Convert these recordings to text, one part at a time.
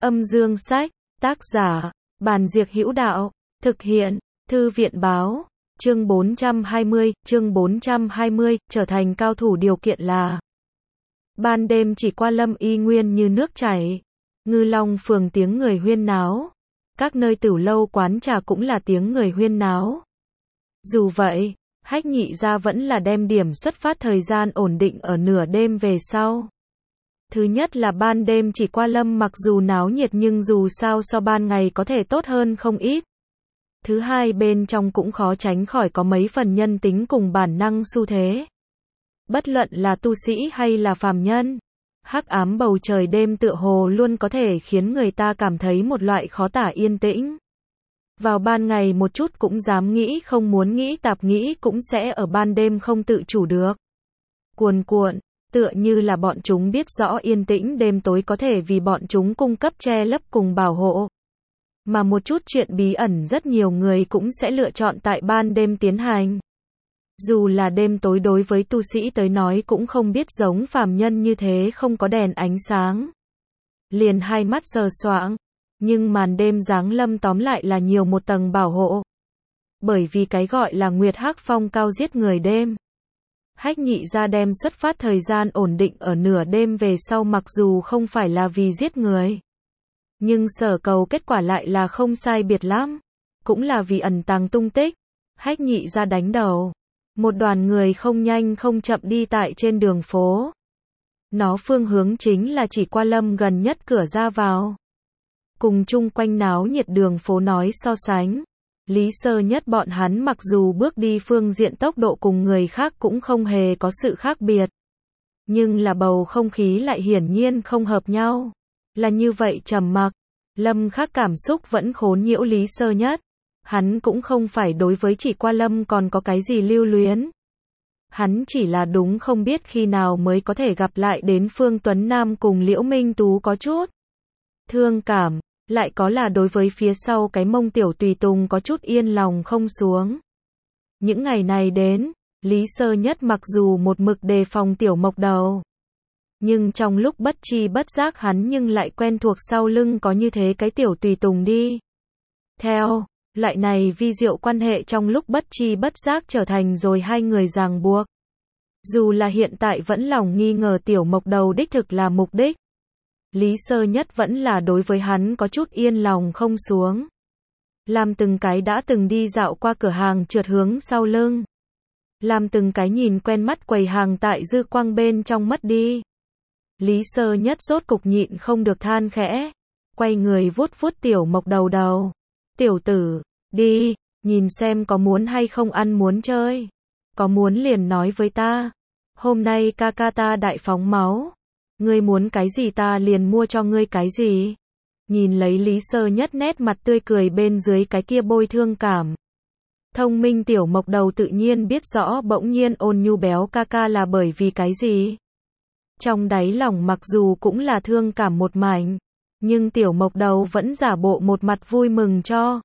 Âm dương sách, tác giả, Bàn Diệc Hữu Đạo, thực hiện, Thư viện báo, chương 420, trở thành cao thủ điều kiện là ban đêm chỉ qua Lâm Y Nguyên như nước chảy, Ngư Long phường tiếng người huyên náo, các nơi tửu lâu quán trà cũng là tiếng người huyên náo. Dù vậy, Hách Nhị gia vẫn là đem điểm xuất phát thời gian ổn định ở nửa đêm về sau. Thứ nhất là ban đêm chỉ qua Lâm mặc dù náo nhiệt nhưng dù sao so ban ngày có thể tốt hơn không ít. Thứ hai bên trong cũng khó tránh khỏi có mấy phần nhân tính cùng bản năng xu thế. Bất luận là tu sĩ hay là phàm nhân, hắc ám bầu trời đêm tựa hồ luôn có thể khiến người ta cảm thấy một loại khó tả yên tĩnh. Vào ban ngày một chút cũng dám nghĩ không muốn nghĩ tạp nghĩ cũng sẽ ở ban đêm không tự chủ được. Cuồn cuộn, tựa như là bọn chúng biết rõ yên tĩnh đêm tối có thể vì bọn chúng cung cấp che lấp cùng bảo hộ. Mà một chút chuyện bí ẩn rất nhiều người cũng sẽ lựa chọn tại ban đêm tiến hành. Dù là đêm tối đối với tu sĩ tới nói cũng không biết giống phàm nhân như thế không có đèn ánh sáng. Liền hai mắt sờ soạng, nhưng màn đêm giáng lâm tóm lại là nhiều một tầng bảo hộ. Bởi vì cái gọi là Nguyệt Hắc Phong cao giết người đêm. Hách Nhị gia đem xuất phát thời gian ổn định ở nửa đêm về sau mặc dù không phải là vì giết người. Nhưng sở cầu kết quả lại là không sai biệt lắm. Cũng là vì ẩn tàng tung tích. Hách Nhị gia đánh đầu. Một đoàn người không nhanh không chậm đi tại trên đường phố. Nó phương hướng chính là chỉ qua Lâm gần nhất cửa ra vào. Cùng chung quanh náo nhiệt đường phố nói so sánh. Lý Sơ Nhất bọn hắn mặc dù bước đi phương diện tốc độ cùng người khác cũng không hề có sự khác biệt. Nhưng là bầu không khí lại hiển nhiên không hợp nhau. Là như vậy trầm mặc. Lâm khác cảm xúc vẫn khốn nhiễu Lý Sơ Nhất. Hắn cũng không phải đối với chỉ qua Lâm còn có cái gì lưu luyến. Hắn chỉ là đúng không biết khi nào mới có thể gặp lại đến Phương Tuấn Nam cùng Liễu Minh Tú có chút thương cảm. Lại có là đối với phía sau cái mông tiểu tùy tùng có chút yên lòng không xuống. Những ngày này đến, Lý Sơ Nhất mặc dù một mực đề phòng tiểu mộc đầu. Nhưng trong lúc bất tri bất giác hắn nhưng lại quen thuộc sau lưng có như thế cái tiểu tùy tùng đi. Theo, loại này vi diệu quan hệ trong lúc bất tri bất giác trở thành rồi hai người ràng buộc. Dù là hiện tại vẫn lòng nghi ngờ tiểu mộc đầu đích thực là mục đích. Lý Sơ Nhất vẫn là đối với hắn có chút yên lòng không xuống. Làm từng cái đã từng đi dạo qua cửa hàng trượt hướng sau lưng. Làm từng cái nhìn quen mắt quầy hàng tại dư quang bên trong mất đi. Lý Sơ Nhất rốt cục nhịn không được than khẽ. Quay người vuốt vuốt tiểu mộc đầu đầu. Tiểu tử, đi, nhìn xem có muốn hay không ăn muốn chơi. Có muốn liền nói với ta. Hôm nay ca ca ta đại phóng máu. Ngươi muốn cái gì ta liền mua cho ngươi cái gì. Nhìn lấy Lý Sơ Nhất nét mặt tươi cười bên dưới cái kia bôi thương cảm. Thông minh tiểu mộc đầu tự nhiên biết rõ bỗng nhiên ôn nhu béo ca ca là bởi vì cái gì. Trong đáy lòng mặc dù cũng là thương cảm một mảnh. Nhưng tiểu mộc đầu vẫn giả bộ một mặt vui mừng cho.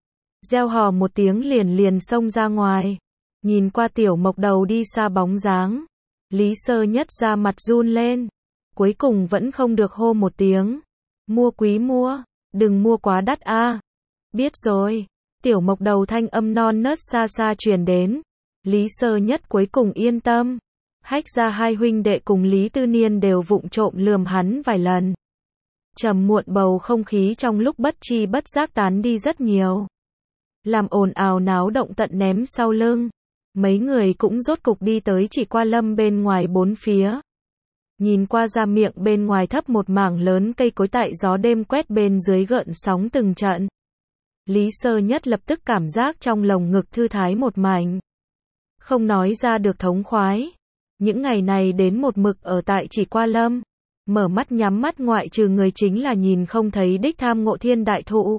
Reo hò một tiếng liền xông ra ngoài. Nhìn qua tiểu mộc đầu đi xa bóng dáng. Lý Sơ Nhất ra mặt run lên. Cuối cùng vẫn không được hô một tiếng. Mua quý mua, đừng mua quá đắt a. Biết rồi. Tiểu mộc đầu thanh âm non nớt xa xa truyền đến. Lý Sơ Nhất cuối cùng yên tâm. Hách ra hai huynh đệ cùng Lý Tư Niên đều vụng trộm lườm hắn vài lần. Trầm muộn bầu không khí trong lúc bất tri bất giác tán đi rất nhiều. Làm ồn ào náo động tận ném sau lưng. Mấy người cũng rốt cục đi tới chỉ qua Lâm bên ngoài bốn phía. Nhìn qua ra miệng bên ngoài thấp một mảng lớn cây cối tại gió đêm quét bên dưới gợn sóng từng trận. Lý Sơ Nhất lập tức cảm giác trong lồng ngực thư thái một mảnh. Không nói ra được thống khoái. Những ngày này đến một mực ở tại chỉ qua Lâm. Mở mắt nhắm mắt ngoại trừ người chính là nhìn không thấy đích tham ngộ thiên đại thụ.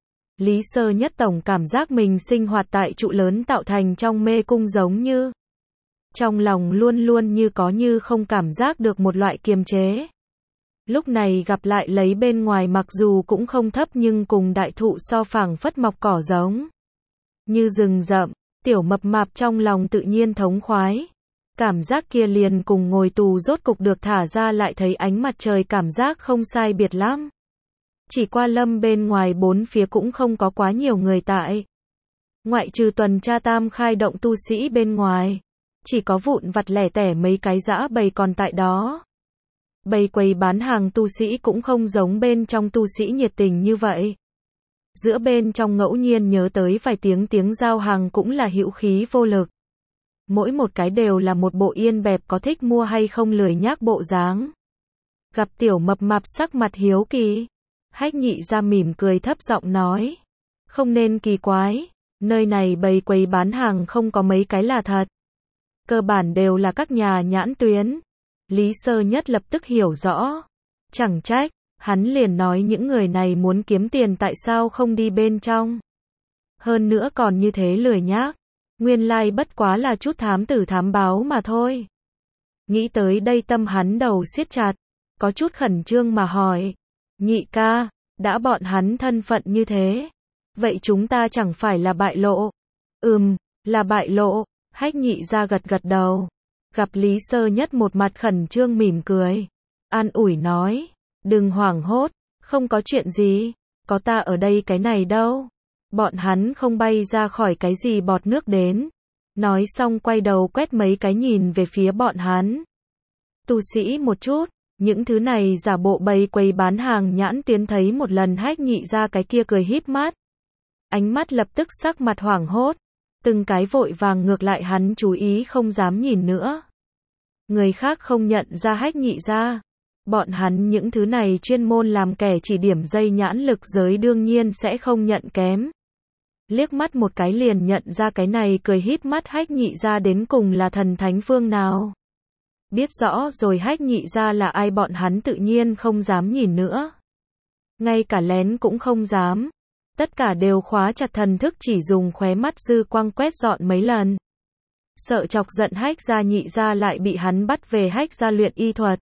Lý Sơ Nhất tổng cảm giác mình sinh hoạt tại trụ lớn tạo thành trong mê cung giống như. Trong lòng luôn luôn như có như không cảm giác được một loại kiềm chế. Lúc này gặp lại lấy bên ngoài mặc dù cũng không thấp nhưng cùng đại thụ so phẳng phất mọc cỏ giống. Như rừng rậm, tiểu mập mạp trong lòng tự nhiên thống khoái. Cảm giác kia liền cùng ngồi tù rốt cục được thả ra lại thấy ánh mặt trời cảm giác không sai biệt lắm. Chỉ qua lâm bên ngoài bốn phía cũng không có quá nhiều người tại. Ngoại trừ tuần tra tam khai động tu sĩ bên ngoài. Chỉ có vụn vặt lẻ tẻ mấy cái dã bầy còn tại đó. Bầy quầy bán hàng tu sĩ cũng không giống bên trong tu sĩ nhiệt tình như vậy. Giữa bên trong ngẫu nhiên nhớ tới vài tiếng giao hàng cũng là hữu khí vô lực. Mỗi một cái đều là một bộ yên bẹp có thích mua hay không lười nhác bộ dáng. Gặp tiểu mập mạp sắc mặt hiếu kỳ. Hách Nhị ra mỉm cười thấp giọng nói. Không nên kỳ quái, nơi này bầy quầy bán hàng không có mấy cái là thật. Cơ bản đều là các nhà nhãn tuyến. Lý Sơ Nhất lập tức hiểu rõ. Chẳng trách, hắn liền nói những người này muốn kiếm tiền tại sao không đi bên trong. Hơn nữa còn như thế lười nhác. Nguyên lai bất quá là chút thám tử thám báo mà thôi. Nghĩ tới đây tâm hắn đầu siết chặt. Có chút khẩn trương mà hỏi. Nhị ca, đã bọn hắn thân phận như thế. Vậy chúng ta chẳng phải là bại lộ. Là bại lộ. Hách Nhị ra gật gật đầu. Gặp Lý Sơ Nhất một mặt khẩn trương mỉm cười. An ủi nói. Đừng hoảng hốt, không có chuyện gì. Có ta ở đây cái này đâu. Bọn hắn không bay ra khỏi cái gì bọt nước đến. Nói xong quay đầu quét mấy cái nhìn về phía bọn hắn. Tu sĩ một chút. Những thứ này giả bộ bày quầy bán hàng nhãn tiến thấy một lần Hách Nhị ra cái kia cười híp mắt. Ánh mắt lập tức sắc mặt hoảng hốt. Từng cái vội vàng ngược lại hắn chú ý không dám nhìn nữa. Người khác không nhận ra Hách Nhị ra. Bọn hắn những thứ này chuyên môn làm kẻ chỉ điểm dây nhãn lực giới đương nhiên sẽ không nhận kém. Liếc mắt một cái liền nhận ra cái này cười híp mắt Hách Nhị ra đến cùng là thần thánh phương nào. Biết rõ rồi Hách Nhị ra là ai bọn hắn tự nhiên không dám nhìn nữa. Ngay cả lén cũng không dám. Tất cả đều khóa chặt thần thức chỉ dùng khóe mắt dư quang quét dọn mấy lần. Sợ chọc giận Hách gia Nhị gia lại bị hắn bắt về Hách gia luyện y thuật.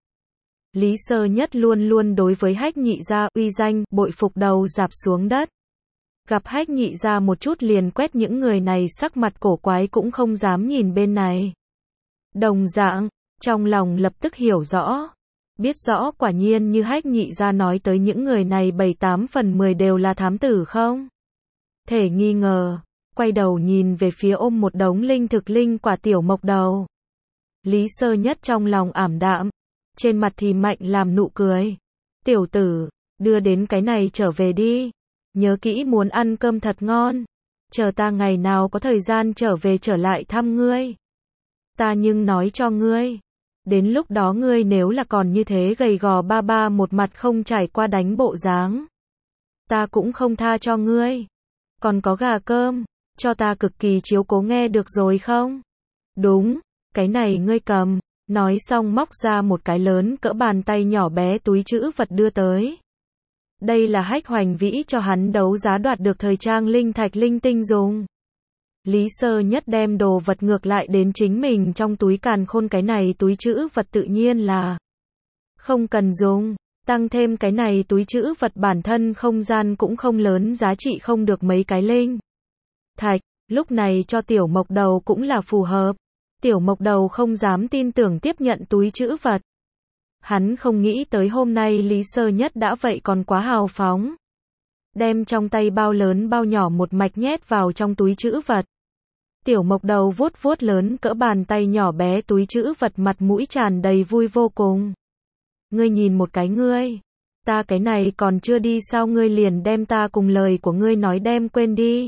Lý Sơ Nhất luôn luôn đối với Hách Nhị gia uy danh bội phục đầu rạp xuống đất. Gặp Hách Nhị gia một chút liền quét những người này sắc mặt cổ quái cũng không dám nhìn bên này. Đồng dạng, trong lòng lập tức hiểu rõ. Biết rõ quả nhiên như Hách Nhị gia nói tới những người này 7-8 phần 10 đều là thám tử không? Thể nghi ngờ, quay đầu nhìn về phía ôm một đống linh thực linh quả Tiểu Mộc Đầu. Lý Sơ Nhất trong lòng ảm đạm, trên mặt thì mạnh làm nụ cười. Tiểu tử, đưa đến cái này trở về đi. Nhớ kỹ muốn ăn cơm thật ngon. Chờ ta ngày nào có thời gian trở về trở lại thăm ngươi. Ta nhưng nói cho ngươi. Đến lúc đó ngươi nếu là còn như thế gầy gò ba ba một mặt không trải qua đánh bộ dáng. Ta cũng không tha cho ngươi. Còn có gà cơm, cho ta cực kỳ chiếu cố nghe được rồi không? Đúng, cái này ngươi cầm. Nói xong móc ra một cái lớn cỡ bàn tay nhỏ bé túi trữ vật đưa tới. Đây là Hách Hoành Vĩ cho hắn đấu giá đoạt được thời trang linh thạch linh tinh dùng. Lý Sơ Nhất đem đồ vật ngược lại đến chính mình trong túi càn khôn cái này túi trữ vật tự nhiên là không cần dùng. Tăng thêm cái này túi trữ vật bản thân không gian cũng không lớn giá trị không được mấy cái linh thạch. Lúc này cho Tiểu Mộc Đầu cũng là phù hợp. Tiểu Mộc Đầu không dám tin tưởng tiếp nhận túi trữ vật. Hắn không nghĩ tới hôm nay Lý Sơ Nhất đã vậy còn quá hào phóng. Đem trong tay bao lớn bao nhỏ một mạch nhét vào trong túi trữ vật. Tiểu Mộc Đầu vuốt vuốt lớn cỡ bàn tay nhỏ bé túi trữ vật mặt mũi tràn đầy vui vô cùng. Ngươi nhìn một cái ngươi. Ta cái này còn chưa đi sao ngươi liền đem ta cùng lời của ngươi nói đem quên đi.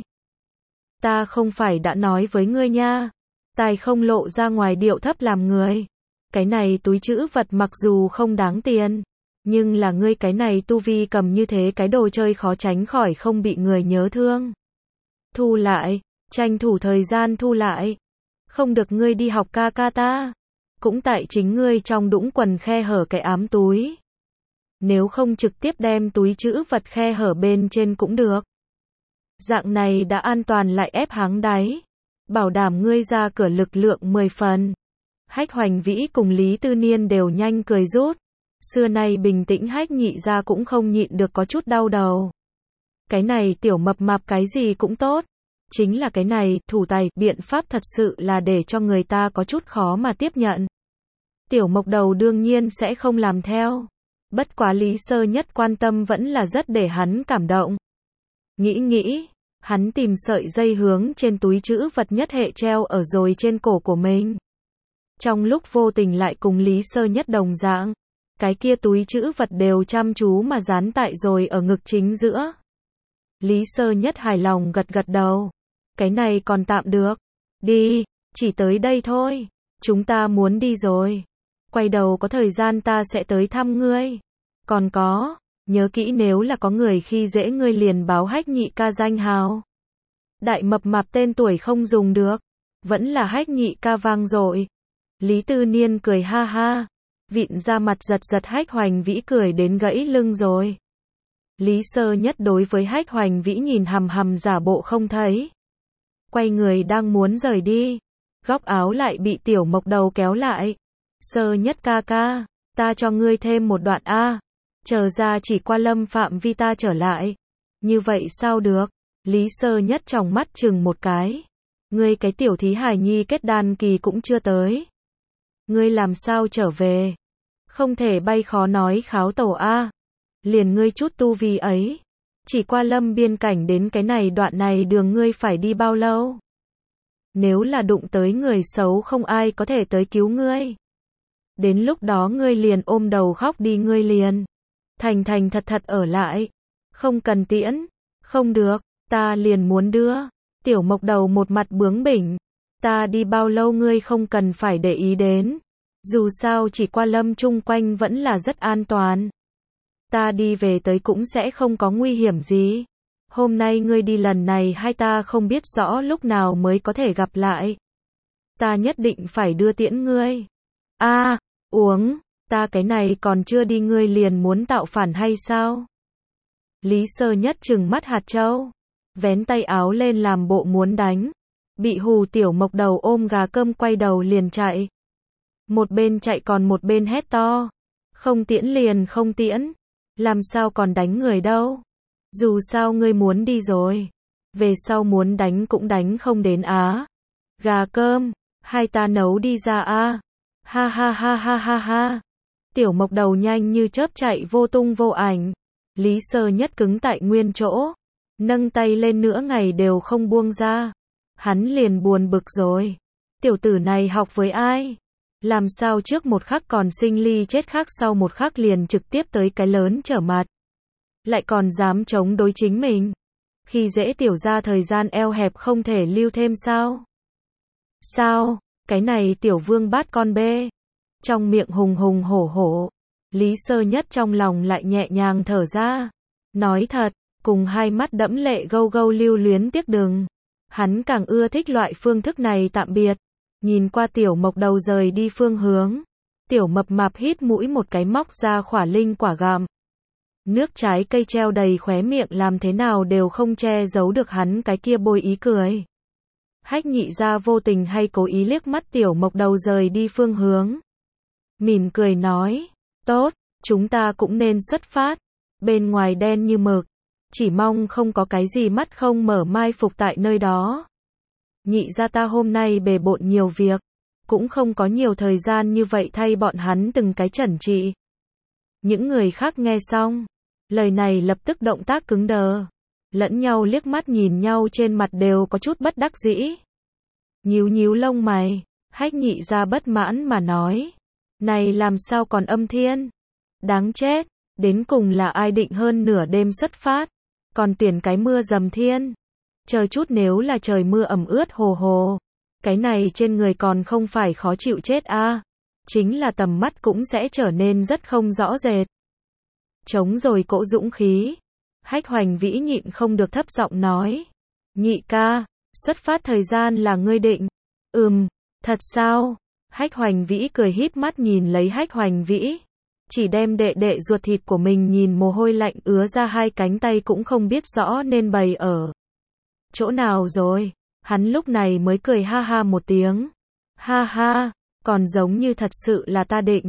Ta không phải đã nói với ngươi nha. Tài không lộ ra ngoài điệu thấp làm người. Cái này túi trữ vật mặc dù không đáng tiền. Nhưng là ngươi cái này tu vi cầm như thế cái đồ chơi khó tránh khỏi không bị người nhớ thương. Thu lại, tranh thủ thời gian thu lại. Không được ngươi đi học ca ca ta. Cũng tại chính ngươi trong đũng quần khe hở cái ám túi. Nếu không trực tiếp đem túi trữ vật khe hở bên trên cũng được. Dạng này đã an toàn lại ép háng đáy. Bảo đảm ngươi ra cửa lực lượng 10 phần. Hách Hoành Vĩ cùng Lý Tư Niên đều nhanh cười rút. Xưa nay bình tĩnh Hách Nhị ra cũng không nhịn được có chút đau đầu. Cái này tiểu mập mạp cái gì cũng tốt. Chính là cái này, thủ tài, biện pháp thật sự là để cho người ta có chút khó mà tiếp nhận. Tiểu Mộc Đầu đương nhiên sẽ không làm theo. Bất quá Lý Sơ Nhất quan tâm vẫn là rất để hắn cảm động. Nghĩ, hắn tìm sợi dây hướng trên túi trữ vật nhất hệ treo ở rồi trên cổ của mình. Trong lúc vô tình lại cùng Lý Sơ Nhất đồng dạng, cái kia túi trữ vật đều chăm chú mà dán tại rồi ở ngực chính giữa. Lý Sơ Nhất hài lòng gật gật đầu. Cái này còn tạm được. Đi, chỉ tới đây thôi. Chúng ta muốn đi rồi. Quay đầu có thời gian ta sẽ tới thăm ngươi. Còn có, nhớ kỹ nếu là có người khi dễ ngươi liền báo Hách Nhị ca danh hào. Đại mập mạp tên tuổi không dùng được. Vẫn là Hách Nhị ca vang dội. Lý Tư Niên cười ha ha. Vịn ra mặt giật giật Hách Hoành Vĩ cười đến gãy lưng rồi. Lý Sơ Nhất đối với Hách Hoành Vĩ nhìn hằm hằm giả bộ không thấy. Quay người đang muốn rời đi. Góc áo lại bị Tiểu Mộc Đầu kéo lại. Sơ Nhất ca ca, ta cho ngươi thêm một đoạn A. Chờ ra chỉ qua lâm phạm vi ta trở lại. Như vậy sao được? Lý Sơ Nhất trong mắt chừng một cái. Ngươi cái tiểu thí hài nhi kết đan kỳ cũng chưa tới. Ngươi làm sao trở về? Không thể bay khó nói kháo tẩu A. Liền ngươi chút tu vi ấy. Chỉ qua lâm biên cảnh đến cái này đoạn này đường ngươi phải đi bao lâu? Nếu là đụng tới người xấu không ai có thể tới cứu ngươi. Đến lúc đó ngươi liền ôm đầu khóc đi ngươi liền. Thành thành thật thật ở lại. Không cần tiễn. Không được, ta liền muốn đưa. Tiểu Mộc Đầu một mặt bướng bỉnh. Ta đi bao lâu ngươi không cần phải để ý đến. Dù sao chỉ qua lâm chung quanh vẫn là rất an toàn. Ta đi về tới cũng sẽ không có nguy hiểm gì. Hôm nay ngươi đi lần này hai ta không biết rõ lúc nào mới có thể gặp lại. Ta nhất định phải đưa tiễn ngươi. A, uống, ta cái này còn chưa đi ngươi liền muốn tạo phản hay sao? Lý Sơ Nhất trừng mắt hạt châu. Vén tay áo lên làm bộ muốn đánh. Bị hù Tiểu Mộc Đầu ôm gà cơm quay đầu liền chạy. Một bên chạy còn một bên hét to. Không tiễn liền không tiễn. Làm sao còn đánh người đâu. Dù sao ngươi muốn đi rồi. Về sau muốn đánh cũng đánh không đến á. Gà cơm, hai ta nấu đi ra a. Ha ha ha ha ha ha. Tiểu Mộc Đầu nhanh như chớp chạy vô tung vô ảnh. Lý Sơ Nhất cứng tại nguyên chỗ. Nâng tay lên nửa ngày đều không buông ra. Hắn liền buồn bực rồi. Tiểu tử này học với ai? Làm sao trước một khắc còn sinh ly chết khác sau một khắc liền trực tiếp tới cái lớn trở mặt. Lại còn dám chống đối chính mình. Khi dễ tiểu ra thời gian eo hẹp không thể lưu thêm sao? Sao? Cái này tiểu vương bát con bê. Trong miệng hùng hùng hổ hổ. Lý Sơ Nhất trong lòng lại nhẹ nhàng thở ra. Nói thật, cùng hai mắt đẫm lệ gâu gâu lưu luyến tiếc đừng. Hắn càng ưa thích loại phương thức này tạm biệt. Nhìn qua Tiểu Mộc Đầu rời đi phương hướng. Tiểu mập mạp hít mũi một cái móc ra khỏa linh quả gặm. Nước trái cây treo đầy khóe miệng làm thế nào đều không che giấu được hắn cái kia bôi ý cười. Hách Nhị gia vô tình hay cố ý liếc mắt Tiểu Mộc Đầu rời đi phương hướng. Mỉm cười nói, tốt, chúng ta cũng nên xuất phát. Bên ngoài đen như mực. Chỉ mong không có cái gì mắt không mở mai phục tại nơi đó. Nhị gia ta hôm nay bề bộn nhiều việc. Cũng không có nhiều thời gian như vậy thay bọn hắn từng cái chẩn trị. Những người khác nghe xong. Lời này lập tức động tác cứng đờ. Lẫn nhau liếc mắt nhìn nhau trên mặt đều có chút bất đắc dĩ. Nhíu nhíu lông mày. Hách Nhị gia bất mãn mà nói. Này làm sao còn Âm Thiên? Đáng chết. Đến cùng là ai định hơn nửa đêm xuất phát. Còn tuyển cái mưa dầm thiên. Chờ chút nếu là trời mưa ẩm ướt hồ hồ. Cái này trên người còn không phải khó chịu chết a. Chính là tầm mắt cũng sẽ trở nên rất không rõ rệt. Chống rồi cỗ dũng khí. Hách Hoành Vĩ nhịn không được thấp giọng nói. Nhị ca, xuất phát thời gian là ngươi định. Thật sao? Hách Hoành Vĩ cười híp mắt nhìn lấy Hách Hoành Vĩ. Chỉ đem đệ đệ ruột thịt của mình nhìn mồ hôi lạnh ứa ra hai cánh tay cũng không biết rõ nên bày ở chỗ nào rồi. Hắn lúc này mới cười ha ha một tiếng. Ha ha, còn giống như thật sự là ta định.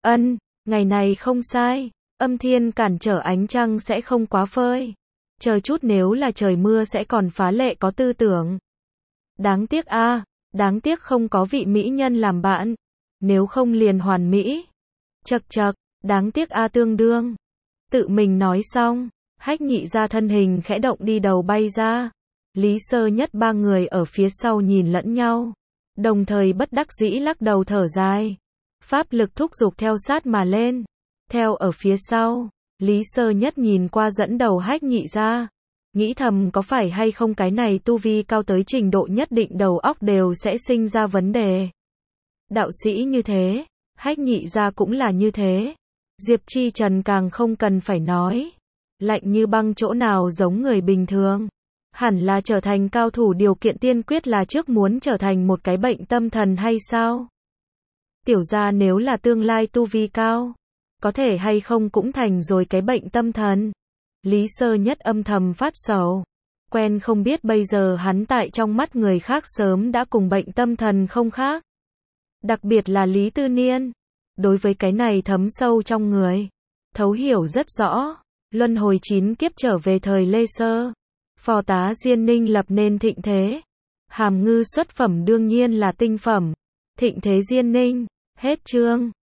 Ngày này không sai. Âm thiên cản trở ánh trăng sẽ không quá phơi. Chờ chút nếu là trời mưa sẽ còn phá lệ có tư tưởng. Đáng tiếc a, đáng tiếc không có vị mỹ nhân làm bạn. Nếu không liền hoàn mỹ. Chậc chậc, Đáng tiếc a tương đương. Tự mình nói xong, Hách Nhị ra thân hình khẽ động đi đầu bay ra. Lý Sơ Nhất ba người ở phía sau nhìn lẫn nhau, đồng thời bất đắc dĩ lắc đầu thở dài. Pháp lực thúc giục theo sát mà lên. Theo ở phía sau, Lý Sơ Nhất nhìn qua dẫn đầu Hách Nhị ra, nghĩ thầm có phải hay không cái này tu vi cao tới trình độ nhất định đầu óc đều sẽ sinh ra vấn đề. Đạo sĩ như thế, Hách Nhị ra cũng là như thế. Diệp Chi Trần càng không cần phải nói. Lạnh như băng chỗ nào giống người bình thường. Hẳn là trở thành cao thủ điều kiện tiên quyết là trước muốn trở thành một cái bệnh tâm thần hay sao? Tiểu gia nếu là tương lai tu vi cao, có thể hay không cũng thành rồi cái bệnh tâm thần. Lý Sơ Nhất âm thầm phát sầu. Quen không biết bây giờ hắn tại trong mắt người khác sớm đã cùng bệnh tâm thần không khác. Đặc biệt là Lý Tư Niên. Đối với cái này thấm sâu trong người. Thấu hiểu rất rõ. Luân hồi 9 kiếp trở về thời Lê Sơ. Phò tá Diên Ninh lập nên thịnh thế. Hàm Ngư xuất phẩm đương nhiên là tinh phẩm. Thịnh thế Diên Ninh. Hết chương.